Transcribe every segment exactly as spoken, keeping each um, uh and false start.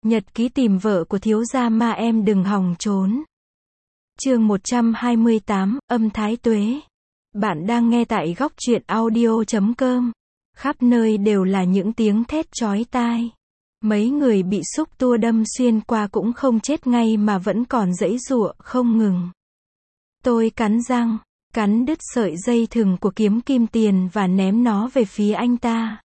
Nhật ký tìm vợ của thiếu gia Ma em đừng hòng trốn. Chương một trăm hai mươi tám, âm thái tuế. Bạn đang nghe tại góc truyện audio chấm com. Khắp nơi đều là những tiếng thét chói tai. Mấy người bị xúc tua đâm xuyên qua cũng không chết ngay mà vẫn còn giãy giụa không ngừng. Tôi cắn răng, cắn đứt sợi dây thừng của kiếm kim tiền và ném nó về phía anh ta.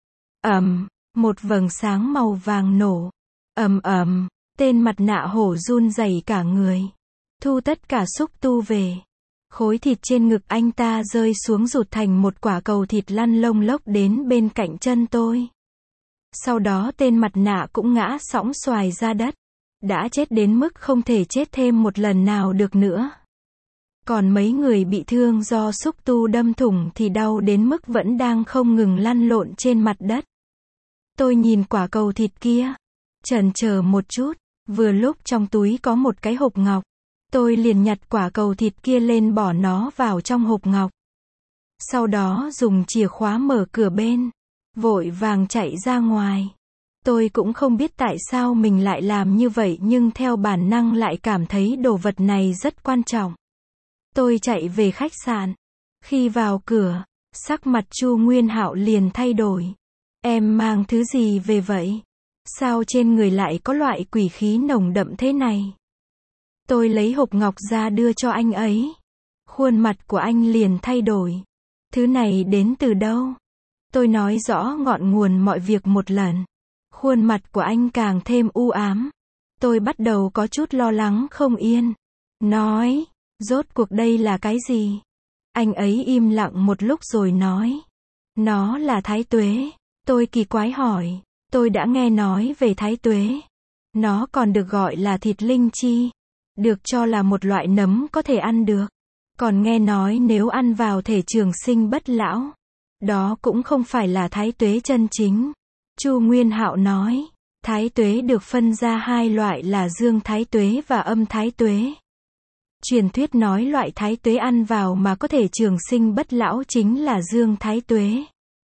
Ầm, một vầng sáng màu vàng nổ. Ầm ầm, tên mặt nạ hổ run rẩy cả người. Thu tất cả xúc tu về. Khối thịt trên ngực anh ta rơi xuống rụt thành một quả cầu thịt lăn lông lốc đến bên cạnh chân tôi. Sau đó tên mặt nạ cũng ngã sõng xoài ra đất. Đã chết đến mức không thể chết thêm một lần nào được nữa. Còn mấy người bị thương do xúc tu đâm thủng thì đau đến mức vẫn đang không ngừng lăn lộn trên mặt đất. Tôi nhìn quả cầu thịt kia, chần chờ một chút, vừa lúc trong túi có một cái hộp ngọc. Tôi liền nhặt quả cầu thịt kia lên bỏ nó vào trong hộp ngọc. Sau đó dùng chìa khóa mở cửa bên, vội vàng chạy ra ngoài. Tôi cũng không biết tại sao mình lại làm như vậy nhưng theo bản năng lại cảm thấy đồ vật này rất quan trọng. Tôi chạy về khách sạn. Khi vào cửa, sắc mặt Chu Nguyên Hạo liền thay đổi. Em mang thứ gì về vậy? Sao trên người lại có loại quỷ khí nồng đậm thế này? Tôi lấy hộp ngọc ra đưa cho anh ấy. Khuôn mặt của anh liền thay đổi. Thứ này đến từ đâu? Tôi nói rõ ngọn nguồn mọi việc một lần. Khuôn mặt của anh càng thêm u ám. Tôi bắt đầu có chút lo lắng không yên. Nói, rốt cuộc đây là cái gì? Anh ấy im lặng một lúc rồi nói. Nó là thái tuế. Tôi kỳ quái hỏi. Tôi đã nghe nói về thái tuế. Nó còn được gọi là thịt linh chi. Được cho là một loại nấm có thể ăn được. Còn nghe nói nếu ăn vào thể trường sinh bất lão. Đó cũng không phải là thái tuế chân chính. Chu Nguyên Hạo nói. Thái tuế được phân ra hai loại là dương thái tuế và âm thái tuế. Truyền thuyết nói loại thái tuế ăn vào mà có thể trường sinh bất lão chính là dương thái tuế.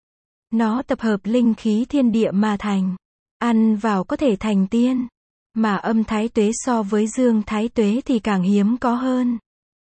Nó tập hợp linh khí thiên địa mà thành. Ăn vào có thể thành tiên. Mà âm thái tuế so với dương thái tuế thì càng hiếm có hơn.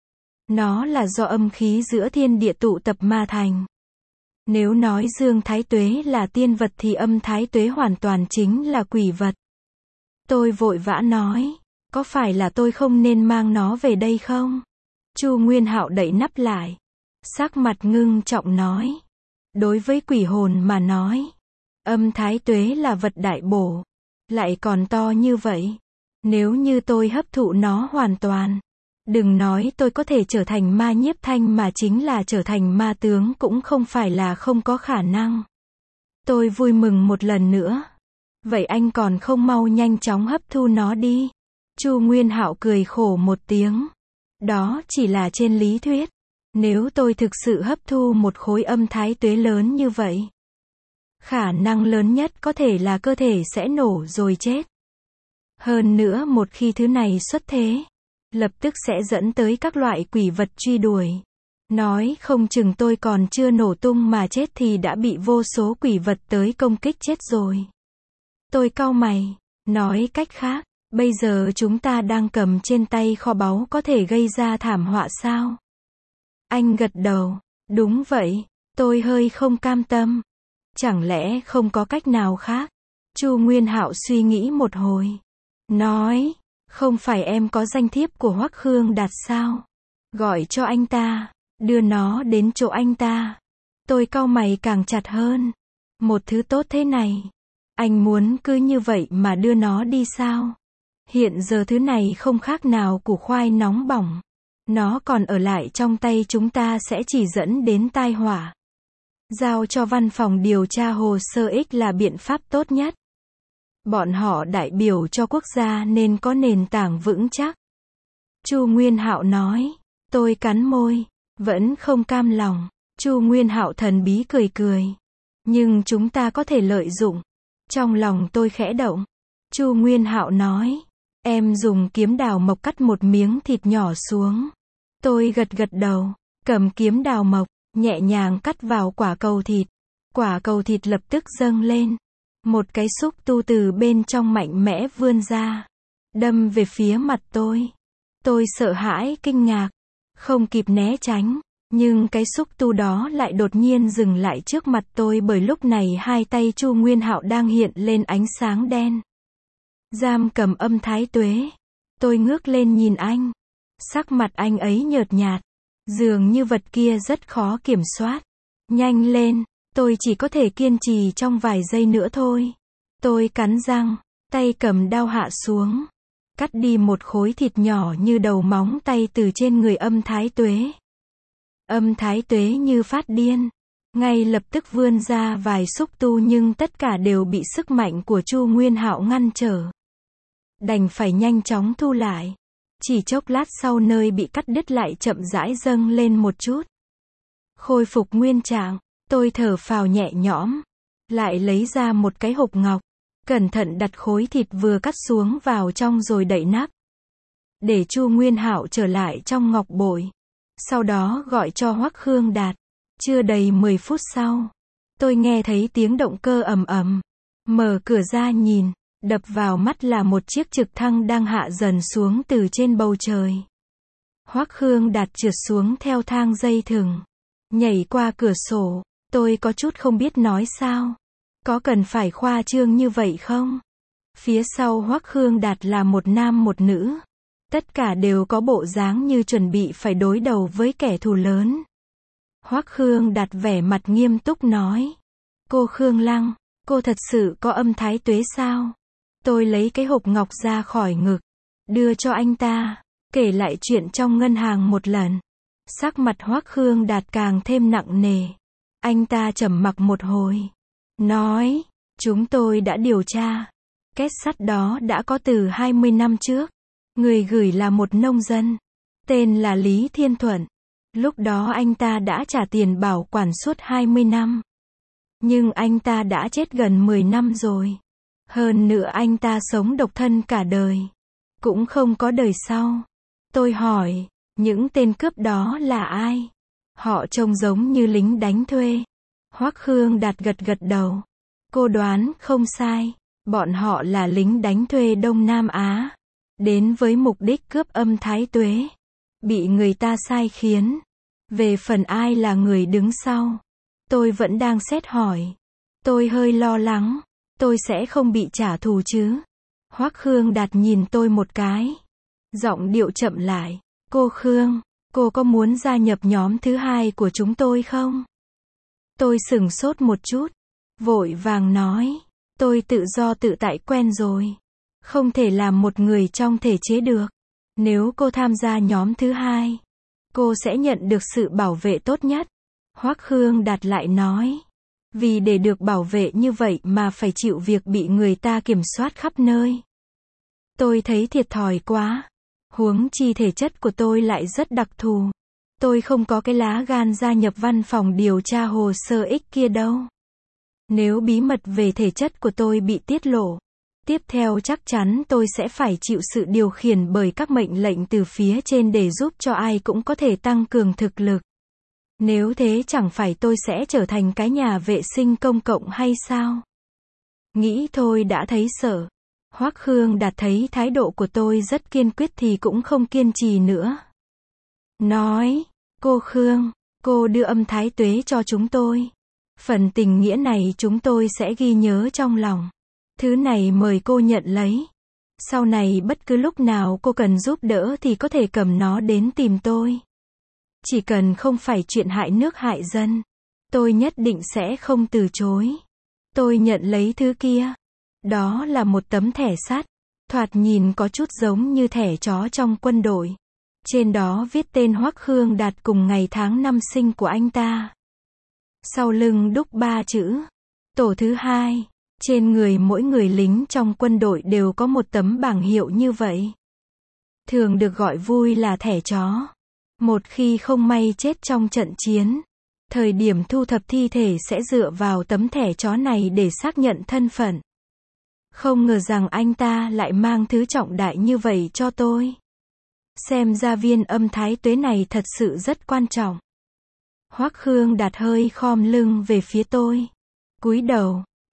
Nó là do âm khí giữa thiên địa tụ tập mà thành. Nếu nói dương thái tuế là tiên vật thì âm thái tuế hoàn toàn chính là quỷ vật. Tôi vội vã nói. Có phải là tôi không nên mang nó về đây không? Chu Nguyên Hạo đậy nắp lại. Sắc mặt ngưng trọng nói. Đối với quỷ hồn mà nói. Âm thái tuế là vật đại bổ. Lại còn to như vậy. Nếu như tôi hấp thụ nó hoàn toàn. Đừng nói tôi có thể trở thành ma nhiếp thanh mà chính là trở thành ma tướng cũng không phải là không có khả năng. Tôi vui mừng một lần nữa. Vậy anh còn không mau nhanh chóng hấp thu nó đi. Chu Nguyên Hạo cười khổ một tiếng. Đó chỉ là trên lý thuyết. Nếu tôi thực sự hấp thu một khối âm thái tuế lớn như vậy. Khả năng lớn nhất có thể là cơ thể sẽ nổ rồi chết. Hơn nữa một khi thứ này xuất thế, lập tức sẽ dẫn tới các loại quỷ vật truy đuổi. Nói không chừng tôi còn chưa nổ tung mà chết thì đã bị vô số quỷ vật tới công kích chết rồi. Tôi cau mày, nói cách khác, bây giờ chúng ta đang cầm trên tay kho báu có thể gây ra thảm họa sao? Anh gật đầu, đúng vậy, tôi hơi không cam tâm. Chẳng lẽ không có cách nào khác? Chu Nguyên Hạo suy nghĩ một hồi. Nói, không phải em có danh thiếp của Hoắc Khương Đạt sao? Gọi cho anh ta, đưa nó đến chỗ anh ta. Tôi cau mày càng chặt hơn. Một thứ tốt thế này. Anh muốn cứ như vậy mà đưa nó đi sao? Hiện giờ thứ này không khác nào củ khoai nóng bỏng. Nó còn ở lại trong tay chúng ta sẽ chỉ dẫn đến tai họa. Giao cho văn phòng điều tra hồ sơ X là biện pháp tốt nhất. Bọn họ đại biểu cho quốc gia nên có nền tảng vững chắc. Chu Nguyên Hạo nói. Tôi cắn môi, vẫn không cam lòng. Chu Nguyên Hạo thần bí cười cười. Nhưng chúng ta có thể lợi dụng. Trong lòng tôi khẽ động. Chu Nguyên Hạo nói. Em dùng kiếm đào mộc cắt một miếng thịt nhỏ xuống. Tôi gật gật đầu, cầm kiếm đào mộc, nhẹ nhàng cắt vào quả cầu thịt. Quả cầu thịt lập tức dâng lên. Một cái xúc tu từ bên trong mạnh mẽ vươn ra, đâm về phía mặt tôi. Tôi sợ hãi kinh ngạc, không kịp né tránh, nhưng cái xúc tu đó lại đột nhiên dừng lại trước mặt tôi bởi lúc này hai tay Chu Nguyên Hạo đang hiện lên ánh sáng đen. Giam cầm Âm Thái Tuế. Tôi ngước lên nhìn anh. Sắc mặt anh ấy nhợt nhạt, dường như vật kia rất khó kiểm soát. Nhanh lên, tôi chỉ có thể kiên trì trong vài giây nữa thôi. Tôi cắn răng, tay cầm đao hạ xuống, cắt đi một khối thịt nhỏ như đầu móng tay từ trên người Âm Thái Tuế. Âm Thái Tuế như phát điên, ngay lập tức vươn ra vài xúc tu nhưng tất cả đều bị sức mạnh của Chu Nguyên Hạo ngăn trở. Đành phải nhanh chóng thu lại. Chỉ chốc lát sau nơi bị cắt đứt lại chậm rãi dâng lên một chút. Khôi phục nguyên trạng, tôi thở phào nhẹ nhõm, lại lấy ra một cái hộp ngọc, cẩn thận đặt khối thịt vừa cắt xuống vào trong rồi đậy nắp. Để Chu Nguyên Hạo trở lại trong ngọc bội. Sau đó gọi cho Hoắc Khương Đạt. Chưa đầy mười phút sau, tôi nghe thấy tiếng động cơ ầm ầm. Mở cửa ra nhìn, đập vào mắt là một chiếc trực thăng đang hạ dần xuống từ trên bầu trời. Hoắc Khương Đạt trượt xuống theo thang dây thừng, nhảy qua cửa sổ. Tôi có chút không biết nói sao. Có cần phải khoa trương như vậy không? Phía sau Hoắc Khương Đạt là một nam một nữ. Tất cả đều có bộ dáng như chuẩn bị phải đối đầu với kẻ thù lớn. Hoắc Khương Đạt vẻ mặt nghiêm túc nói. Cô Khương Lăng, cô thật sự có Âm Thái Tuế sao? Tôi lấy cái hộp ngọc ra khỏi ngực, đưa cho anh ta, kể lại chuyện trong ngân hàng một lần. Sắc mặt Hoắc Khương Đạt càng thêm nặng nề. Anh ta trầm mặc một hồi, nói, chúng tôi đã điều tra. Két sắt đó đã có từ hai mươi năm trước. Người gửi là một nông dân, tên là Lý Thiên Thuận. Lúc đó anh ta đã trả tiền bảo quản suốt hai mươi năm. Nhưng anh ta đã chết gần mười năm rồi. Hơn nữa anh ta sống độc thân cả đời. Cũng không có đời sau. Tôi hỏi, những tên cướp đó là ai? Họ trông giống như lính đánh thuê. Hoắc Khương Đạt gật gật đầu. Cô đoán không sai. Bọn họ là lính đánh thuê Đông Nam Á. Đến với mục đích cướp Âm Thái Tuế. Bị người ta sai khiến. Về phần ai là người đứng sau, tôi vẫn đang xét hỏi. Tôi hơi lo lắng. Tôi sẽ không bị trả thù chứ? Hoắc Khương Đạt nhìn tôi một cái. Giọng điệu chậm lại. Cô Khương, cô có muốn gia nhập nhóm thứ hai của chúng tôi không? Tôi sửng sốt một chút. Vội vàng nói. Tôi tự do tự tại quen rồi. Không thể làm một người trong thể chế được. Nếu cô tham gia nhóm thứ hai, cô sẽ nhận được sự bảo vệ tốt nhất. Hoắc Khương Đạt lại nói. Vì để được bảo vệ như vậy mà phải chịu việc bị người ta kiểm soát khắp nơi. Tôi thấy thiệt thòi quá. Huống chi thể chất của tôi lại rất đặc thù. Tôi không có cái lá gan gia nhập văn phòng điều tra hồ sơ X kia đâu. Nếu bí mật về thể chất của tôi bị tiết lộ, tiếp theo chắc chắn tôi sẽ phải chịu sự điều khiển bởi các mệnh lệnh từ phía trên để giúp cho ai cũng có thể tăng cường thực lực. Nếu thế chẳng phải tôi sẽ trở thành cái nhà vệ sinh công cộng hay sao? Nghĩ thôi đã thấy sợ. Hoắc Khương Đạt thấy thái độ của tôi rất kiên quyết thì cũng không kiên trì nữa. Nói, cô Khương, cô đưa Âm Thái Tuế cho chúng tôi. Phần tình nghĩa này chúng tôi sẽ ghi nhớ trong lòng. Thứ này mời cô nhận lấy. Sau này bất cứ lúc nào cô cần giúp đỡ thì có thể cầm nó đến tìm tôi. Chỉ cần không phải chuyện hại nước hại dân, tôi nhất định sẽ không từ chối. Tôi nhận lấy thứ kia. Đó là một tấm thẻ sắt, thoạt nhìn có chút giống như thẻ chó trong quân đội. Trên đó viết tên Hoắc Khương Đạt cùng ngày tháng năm sinh của anh ta. Sau lưng đúc ba chữ. Tổ thứ hai. Trên người mỗi người lính trong quân đội đều có một tấm bảng hiệu như vậy. Thường được gọi vui là thẻ chó. Một khi không may chết trong trận chiến, thời điểm thu thập thi thể sẽ dựa vào tấm thẻ chó này để xác nhận thân phận. Không ngờ rằng anh ta lại mang thứ trọng đại như vậy cho tôi. Xem ra viên Âm Thái Tuế này thật sự rất quan trọng. Hoắc Khương Đạt hơi khom lưng về phía tôi. Cúi đầu,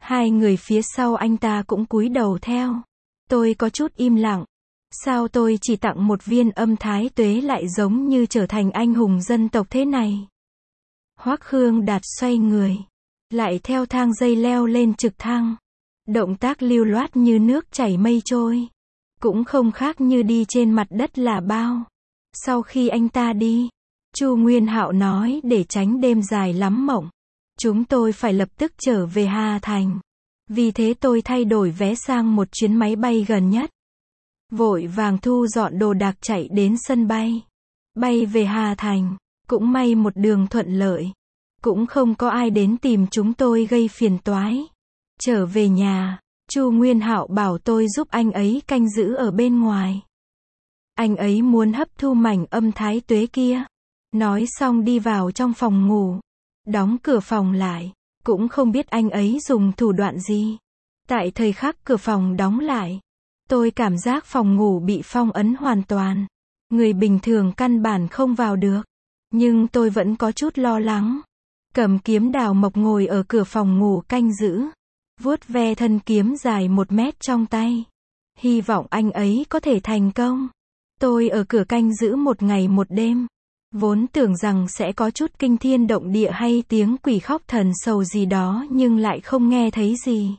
Hai người phía sau anh ta cũng cúi đầu theo. Tôi có chút im lặng. Sao tôi chỉ tặng một viên âm thái tuế lại giống như trở thành anh hùng dân tộc thế này? Hoắc Khương Đạt xoay người, lại theo thang dây leo lên trực thăng. Động tác lưu loát như nước chảy mây trôi. Cũng không khác như đi trên mặt đất là bao. Sau khi anh ta đi, Chu Nguyên Hạo nói để tránh đêm dài lắm mộng, chúng tôi phải lập tức trở về Hà Thành. Vì thế tôi thay đổi vé sang một chuyến máy bay gần nhất. Vội vàng thu dọn đồ đạc chạy đến sân bay. Bay về Hà Thành. Cũng may một đường thuận lợi. Cũng không có ai đến tìm chúng tôi gây phiền toái. Trở về nhà, Chu Nguyên Hạo bảo tôi giúp anh ấy canh giữ ở bên ngoài. Anh ấy muốn hấp thu mảnh âm thái tuế kia. Nói xong đi vào trong phòng ngủ. Đóng cửa phòng lại. Cũng không biết anh ấy dùng thủ đoạn gì. Tại thời khắc cửa phòng đóng lại, tôi cảm giác phòng ngủ bị phong ấn hoàn toàn. Người bình thường căn bản không vào được. Nhưng tôi vẫn có chút lo lắng. Cầm kiếm đào mộc ngồi ở cửa phòng ngủ canh giữ. Vuốt ve thân kiếm dài một mét trong tay. Hy vọng anh ấy có thể thành công. Tôi ở cửa canh giữ một ngày một đêm. Vốn tưởng rằng sẽ có chút kinh thiên động địa hay tiếng quỷ khóc thần sầu gì đó nhưng lại không nghe thấy gì.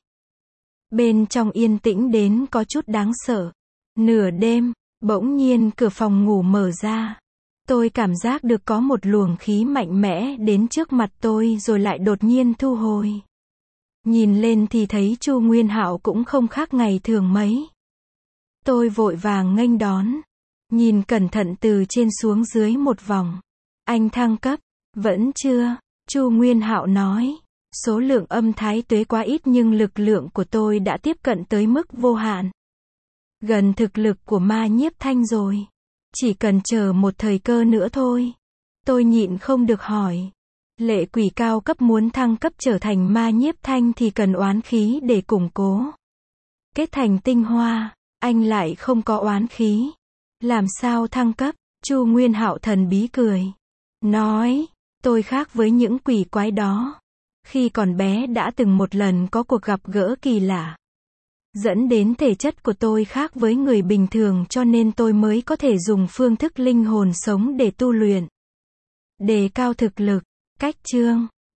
Bên trong yên tĩnh đến có chút đáng sợ. Nửa đêm, bỗng nhiên cửa phòng ngủ mở ra. Tôi cảm giác được có một luồng khí mạnh mẽ đến trước mặt tôi rồi lại đột nhiên thu hồi. Nhìn lên thì thấy Chu Nguyên Hạo cũng không khác ngày thường mấy. Tôi vội vàng nghênh đón. Nhìn cẩn thận từ trên xuống dưới một vòng. Anh thăng cấp. Vẫn chưa. Chu Nguyên Hạo nói. Số lượng âm thái tuế quá ít nhưng lực lượng của tôi đã tiếp cận tới mức vô hạn. Gần thực lực của ma nhiếp thanh rồi. Chỉ cần chờ một thời cơ nữa thôi. Tôi nhịn không được hỏi. Lệ quỷ cao cấp muốn thăng cấp trở thành ma nhiếp thanh thì cần oán khí để củng cố. Kết thành tinh hoa. Anh lại không có oán khí. Làm sao thăng cấp? Chu Nguyên Hạo thần bí cười. Nói. Tôi khác với những quỷ quái đó. Khi còn bé đã từng một lần có cuộc gặp gỡ kỳ lạ. Dẫn đến thể chất của tôi khác với người bình thường cho nên tôi mới có thể dùng phương thức linh hồn sống để tu luyện. Đề cao thực lực. Cách chương.